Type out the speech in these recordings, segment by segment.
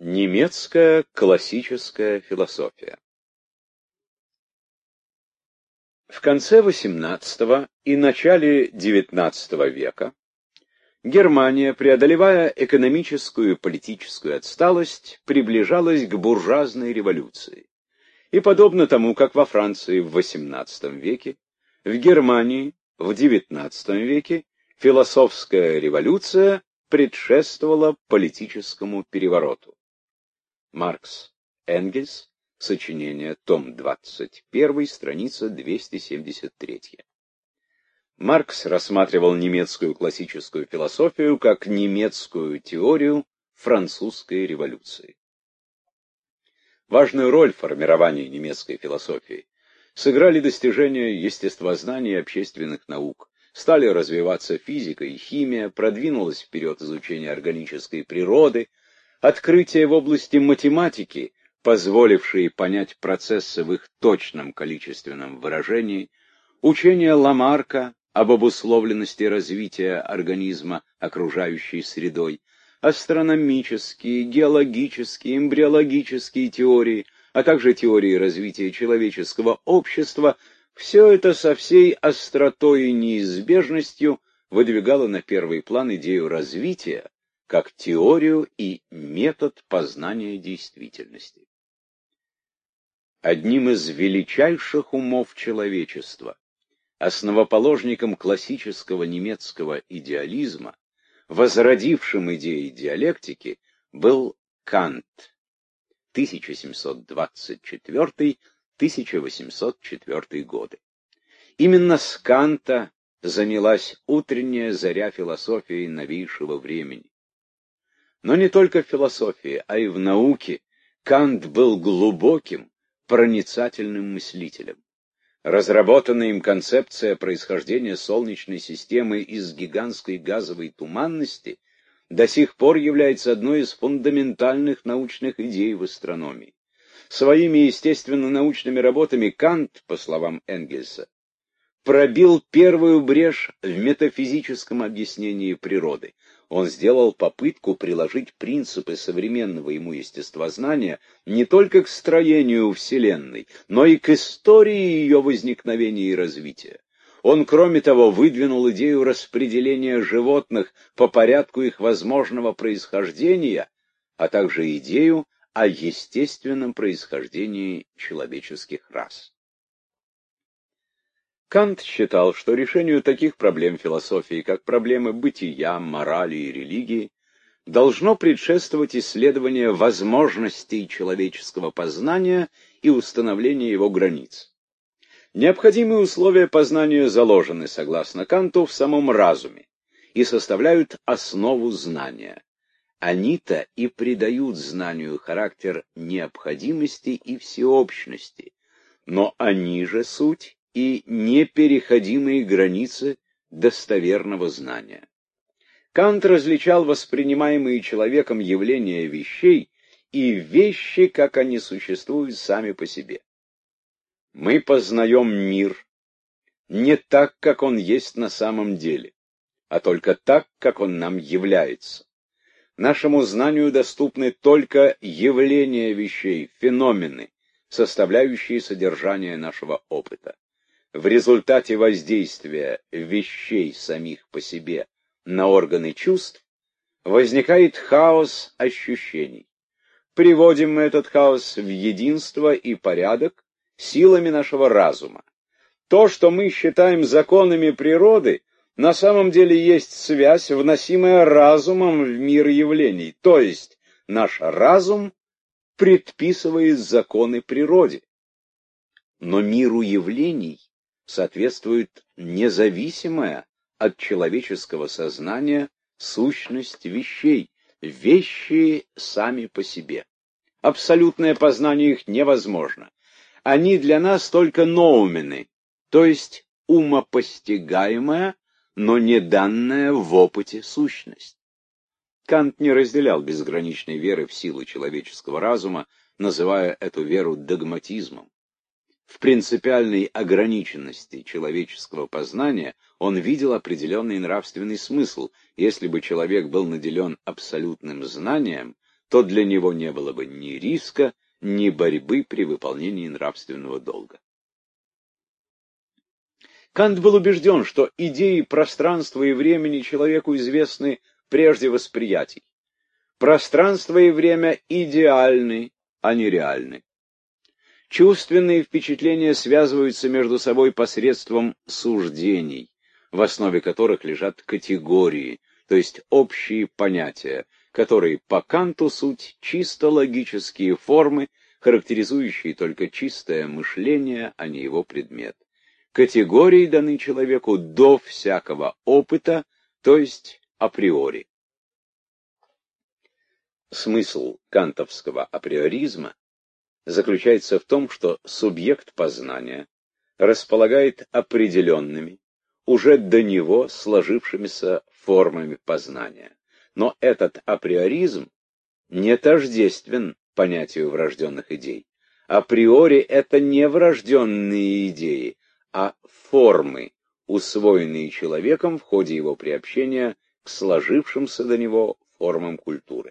Немецкая классическая философия. В конце XVIII и начале XIX века Германия, преодолевая экономическую и политическую отсталость, приближалась к буржуазной революции. И подобно тому, как во Франции в XVIII веке, в Германии в XIX веке философская революция предшествовала политическому перевороту. Маркс, Энгельс, сочинение, том 21, страница 273. Маркс рассматривал немецкую классическую философию как немецкую теорию французской революции. Важную роль в формировании немецкой философии сыграли достижения естествознания и общественных наук, стали развиваться физика и химия, продвинулось вперед изучение органической природы, открытия в области математики, позволившие понять процессы в их точном количественном выражении, учение Ламарка об обусловленности развития организма окружающей средой, астрономические, геологические, эмбриологические теории, а также теории развития человеческого общества, все это со всей остротой и неизбежностью выдвигало на первый план идею развития как теорию и метод познания действительности. Одним из величайших умов человечества, основоположником классического немецкого идеализма, возродившим идеи диалектики, был Кант, 1724-1804 годы. Именно с Канта занялась утренняя заря философии новейшего времени. Но не только в философии, а и в науке Кант был глубоким, проницательным мыслителем. Разработанная им концепция происхождения Солнечной системы из гигантской газовой туманности до сих пор является одной из фундаментальных научных идей в астрономии. Своими естественно-научными работами Кант, по словам Энгельса, пробил первую брешь в метафизическом объяснении природы. Он сделал попытку приложить принципы современного ему естествознания не только к строению Вселенной, но и к истории ее возникновения и развития. Он, кроме того, выдвинул идею распределения животных по порядку их возможного происхождения, а также идею о естественном происхождении человеческих рас. Кант считал, что решению таких проблем философии, как проблемы бытия, морали и религии, должно предшествовать исследование возможностей человеческого познания и установление его границ. Необходимые условия познания заложены, согласно Канту, в самом разуме и составляют основу знания. Они-то и придают знанию характер необходимости и всеобщности, но они же суть и непереходимые границы достоверного знания. Кант различал воспринимаемые человеком явления вещей и вещи, как они существуют сами по себе. Мы познаем мир не так, как он есть на самом деле, а только так, как он нам является. Нашему знанию доступны только явления вещей, феномены, составляющие содержание нашего опыта. В результате воздействия вещей самих по себе на органы чувств возникает хаос ощущений. Приводим мы этот хаос в единство и порядок силами нашего разума. То, что мы считаем законами природы, на самом деле есть связь, вносимая разумом в мир явлений, то есть наш разум предписывает законы природе. Но миру явлений соответствует независимая от человеческого сознания сущность вещей, вещи сами по себе. Абсолютное познание их невозможно. Они для нас только ноумены, то есть умопостигаемая, но не данная в опыте сущность. Кант не разделял безграничной веры в силу человеческого разума, называя эту веру догматизмом. В принципиальной ограниченности человеческого познания он видел определенный нравственный смысл. Если бы человек был наделен абсолютным знанием, то для него не было бы ни риска, ни борьбы при выполнении нравственного долга. Кант был убежден, что идеи пространства и времени человеку известны прежде восприятий. Пространство и время идеальны, а не реальны. Чувственные впечатления связываются между собой посредством суждений, в основе которых лежат категории, то есть общие понятия, которые по Канту суть чисто логические формы, характеризующие только чистое мышление, а не его предмет. Категории даны человеку до всякого опыта, то есть априори. Смысл кантовского априоризма заключается в том, что субъект познания располагает определенными, уже до него сложившимися формами познания. Но этот априоризм не тождествен понятию врожденных идей. Априори это не врожденные идеи, а формы, усвоенные человеком в ходе его приобщения к сложившимся до него формам культуры.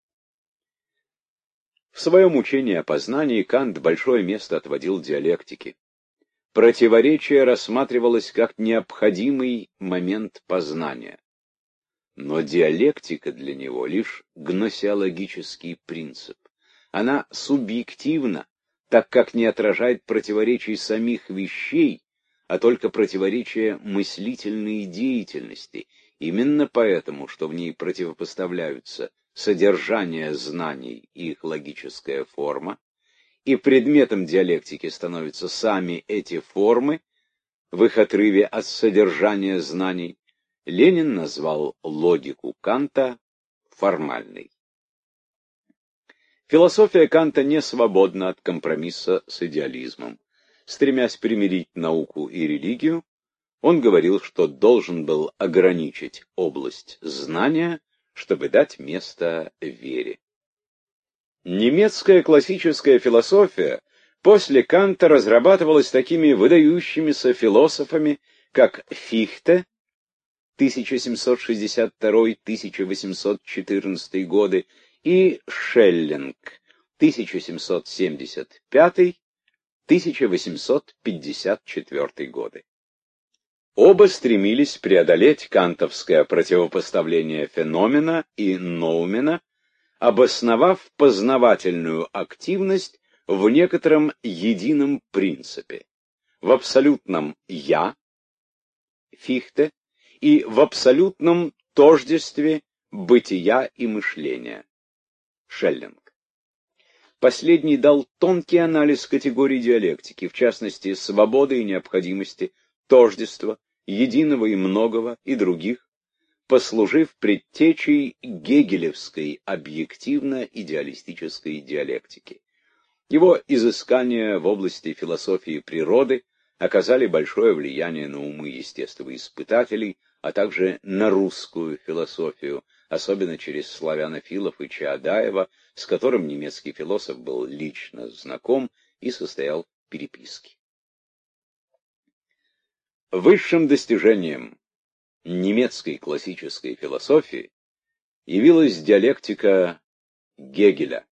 В своем учении о познании Кант большое место отводил диалектике. Противоречие рассматривалось как необходимый момент познания. Но диалектика для него лишь гносеологический принцип. Она субъективна, так как не отражает противоречий самих вещей, а только противоречия мыслительной деятельности. Именно поэтому, что в ней противопоставляются содержание знаний и их логическая форма, и предметом диалектики становятся сами эти формы, в их отрыве от содержания знаний, Ленин назвал логику Канта формальной. Философия Канта не свободна от компромисса с идеализмом. Стремясь примирить науку и религию, он говорил, что должен был ограничить область знания, чтобы дать место вере. Немецкая классическая философия после Канта разрабатывалась такими выдающимися философами, как Фихте, 1762-1814 годы, и Шеллинг, 1775-1854 годы. Оба стремились преодолеть кантовское противопоставление феномена и ноумена, обосновав познавательную активность в некотором едином принципе, в абсолютном «я» Фихте и в абсолютном тождестве бытия и мышления Шеллинг. Последний дал тонкий анализ категорий диалектики, в частности, свободы и необходимости, тождества, единого и многого и других, послужив предтечей гегелевской объективно-идеалистической диалектики. Его изыскания в области философии природы оказали большое влияние на умы естествоиспытателей, а также на русскую философию, особенно через славянофилов и Чаадаева, с которым немецкий философ был лично знаком и состоял в переписке. Высшим достижением немецкой классической философии явилась диалектика Гегеля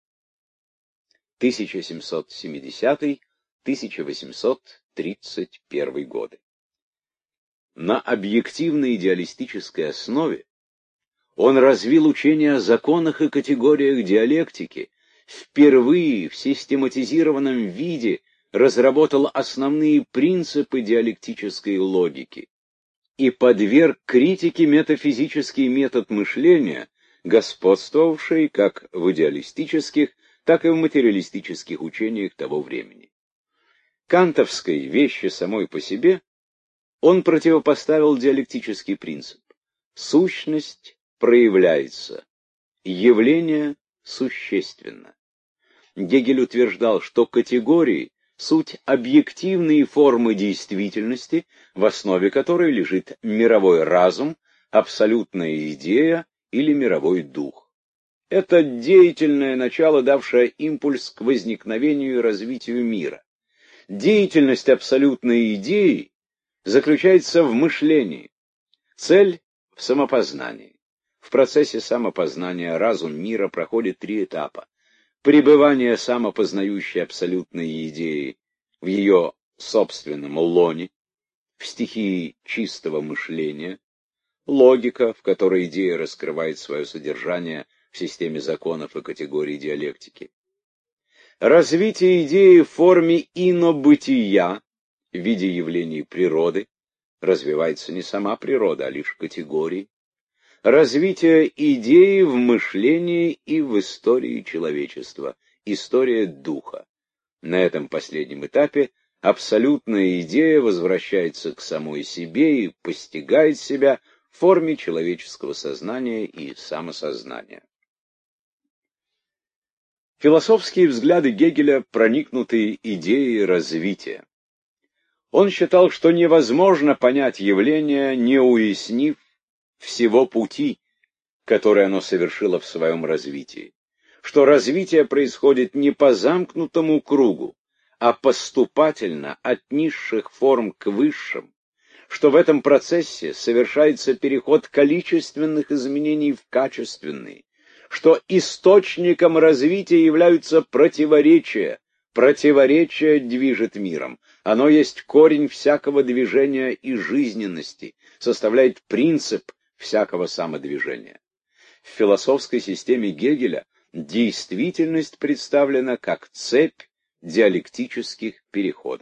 1770-1831 годы. На объективной идеалистической основе он развил учение о законах и категориях диалектики, впервые в систематизированном виде разработал основные принципы диалектической логики и подверг критике метафизический метод мышления, господствовавший как в идеалистических, так и в материалистических учениях того времени. Кантовской вещи самой по себе он противопоставил диалектический принцип. Сущность проявляется, явление существенно. Гегель утверждал, что категории — суть объективные формы действительности, в основе которой лежит мировой разум, абсолютная идея или мировой дух. Это деятельное начало, давшее импульс к возникновению и развитию мира. Деятельность абсолютной идеи заключается в мышлении, цель в самопознании. В В процессе самопознания разум мира проходит 3 этапа. Пребывание самопознающей абсолютной идеи в ее собственном лоне, в стихии чистого мышления, логика, в которой идея раскрывает свое содержание в системе законов и категорий диалектики. Развитие идеи в форме инобытия в виде явлений природы, развивается не сама природа, а лишь категории. Развитие идеи в мышлении и в истории человечества, история духа. На этом последнем этапе абсолютная идея возвращается к самой себе и постигает себя в форме человеческого сознания и самосознания. Философские взгляды Гегеля проникнуты идеей развития. Он считал, что невозможно понять явление, не уяснив всего пути, который оно совершило в своем развитии, что развитие происходит не по замкнутому кругу, а поступательно от низших форм к высшим, что в этом процессе совершается переход количественных изменений в качественные, что источником развития являются противоречия. Противоречие движет миром. Оно есть корень всякого движения и жизненности, составляет принцип всякого самодвижения. В философской системе Гегеля действительность представлена как цепь диалектических переходов.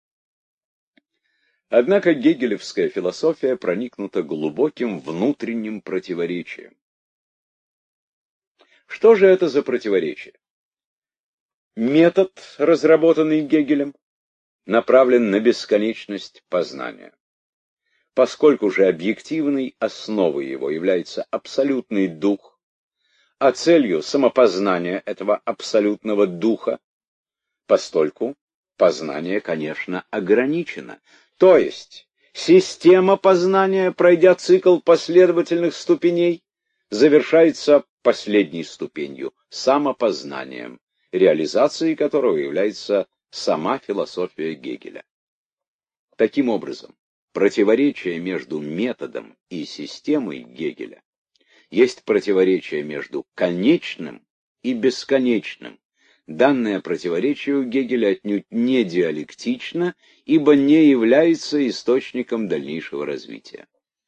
Однако гегелевская философия проникнута глубоким внутренним противоречием. Что же это за противоречие? Метод, разработанный Гегелем, направлен на бесконечность познания. Поскольку же объективной основой его является абсолютный дух, а целью самопознания этого абсолютного духа, постольку познание, конечно, ограничено. То есть система познания, пройдя цикл последовательных ступеней, завершается последней ступенью – самопознанием, реализацией которого является сама философия Гегеля. Таким образом, противоречие между методом и системой Гегеля есть противоречие между конечным и бесконечным. Данное противоречие у Гегеля отнюдь не диалектично, ибо не является источником дальнейшего развития.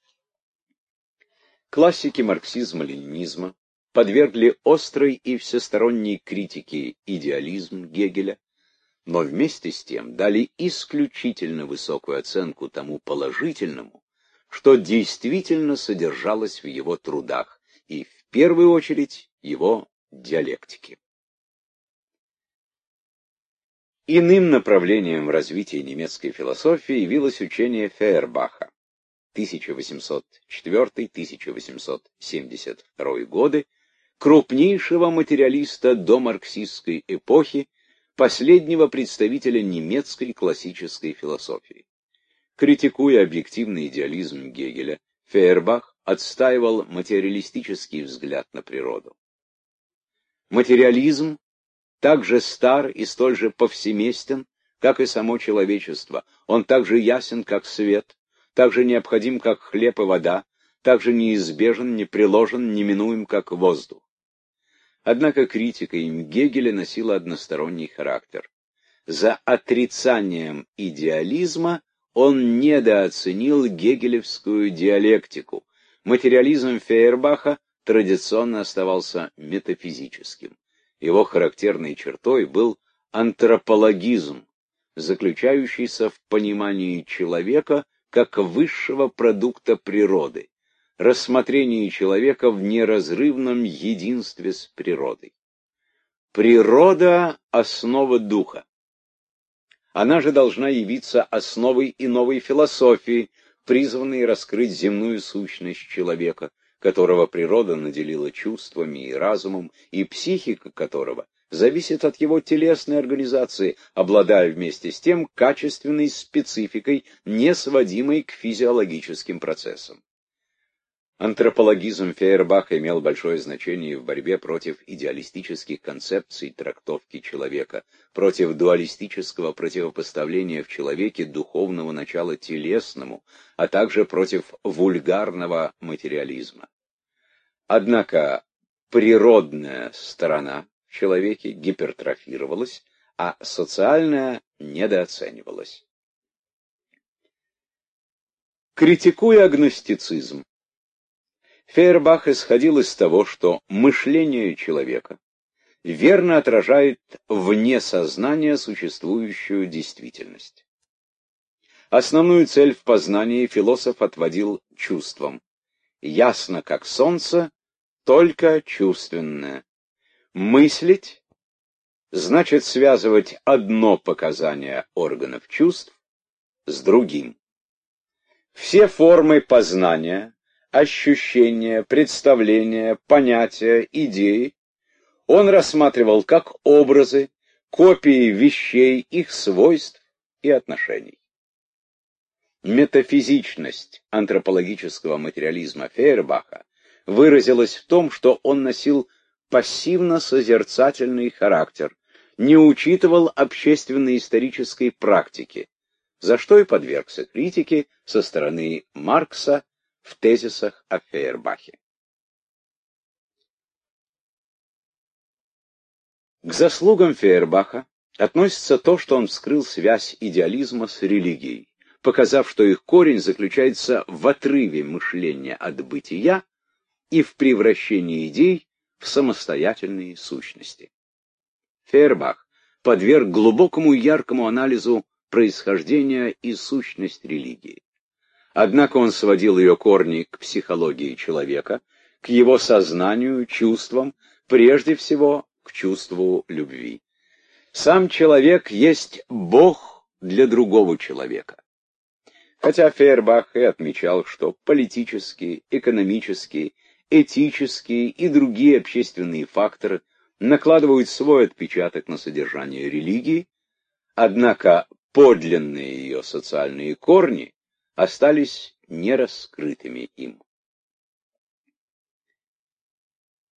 Классики марксизма-ленинизма подвергли острой и всесторонней критике идеализм Гегеля, но вместе с тем дали исключительно высокую оценку тому положительному, что действительно содержалось в его трудах, и в первую очередь его диалектике. Иным направлением развития немецкой философии явилось учение Фейербаха 1804-1872 годы, крупнейшего материалиста домарксистской эпохи, последнего представителя немецкой классической философии. Критикуя объективный идеализм Гегеля, Фейербах отстаивал материалистический взгляд на природу. Материализм так же стар и столь же повсеместен, как и само человечество. Он так же ясен, как свет, так же необходим, как хлеб и вода, так же неизбежен, непреложен, неминуем, как воздух. Однако критика им Гегеля носила односторонний характер. За отрицанием идеализма он недооценил гегелевскую диалектику. Материализм Фейербаха традиционно оставался метафизическим. Его характерной чертой был антропологизм, заключающийся в понимании человека как высшего продукта природы, рассмотрении человека в неразрывном единстве с природой. Природа – основа духа. Она же должна явиться основой и новой философии, призванной раскрыть земную сущность человека, которого природа наделила чувствами и разумом, и психика которого зависит от его телесной организации, обладая вместе с тем качественной спецификой, не сводимой к физиологическим процессам. Антропологизм Фейербаха имел большое значение в борьбе против идеалистических концепций трактовки человека, против дуалистического противопоставления в человеке духовного начала телесному, а также против вульгарного материализма. Однако природная сторона в человеке гипертрофировалась, а социальная недооценивалась. Критикуя агностицизм, Фейербах исходил из того, что мышление человека верно отражает вне сознания существующую действительность. Основную цель в познании философ отводил чувствам. Ясно, как солнце, только чувственное. Мыслить значит связывать одно показание органов чувств с другим. Все формы познания, ощущения, представления, понятия, идеи он рассматривал как образы, копии вещей, их свойств и отношений. Метафизичность антропологического материализма Фейербаха выразилась в том, что он носил пассивно-созерцательный характер, не учитывал общественно-исторической практики, за что и подвергся критике со стороны Маркса в тезисах о Фейербахе. К заслугам Фейербаха относится то, что он вскрыл связь идеализма с религией, показав, что их корень заключается в отрыве мышления от бытия и в превращении идей в самостоятельные сущности. Фейербах подверг глубокому и яркому анализу происхождения и сущность религии. Однако он сводил ее корни к психологии человека, к его сознанию, чувствам, прежде всего к чувству любви. Сам человек есть Бог для другого человека. Хотя Фейербах и отмечал, что политические, экономические, этические и другие общественные факторы накладывают свой отпечаток на содержание религии, однако подлинные ее социальные корни остались нераскрытыми им.